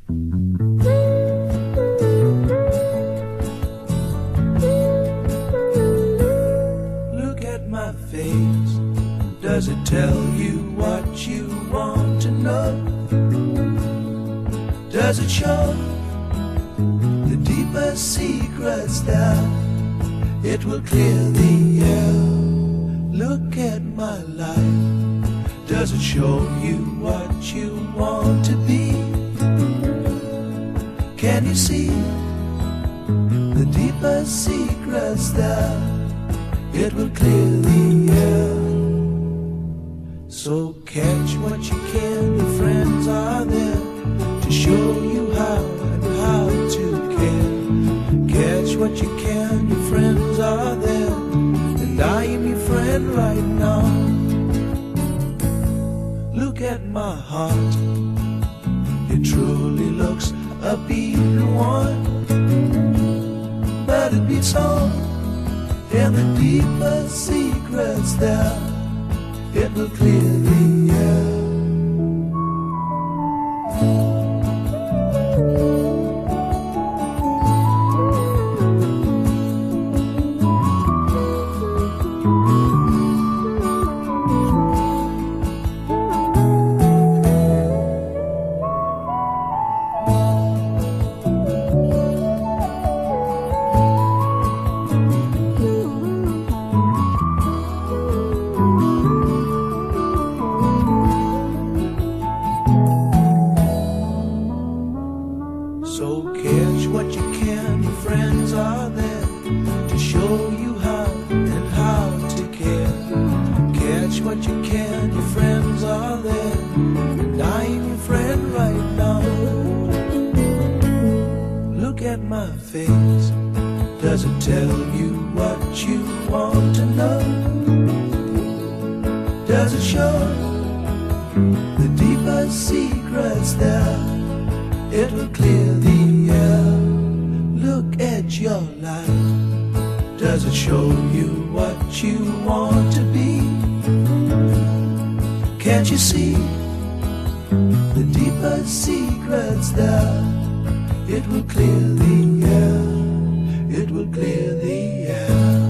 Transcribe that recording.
Look at my face. Does it tell you what you want to know? Does it show the deeper secrets that it will clear the air? Look at my life. Does it show you what you want to be? Can you see the deeper secrets that it will clear the air? So catch what you can, your friends are there to show you how and how to care. Catch what you can, your friends are there, and I am your friend right now. Look at my heart, it truly looks a beaten one, but it beats on, and the deeper secrets there, it will clear the air. So catch what you can, your friends are there to show you how and how to care. Catch what you can, your friends are there, and I'm your friend right now. Look at my face, does it tell you what you want to know? Does it show the deeper secrets there? It will clear the air. Look at your life. Does it show you what you want to be? Can't you see the deeper secrets there? It will clear the air. It will clear the air.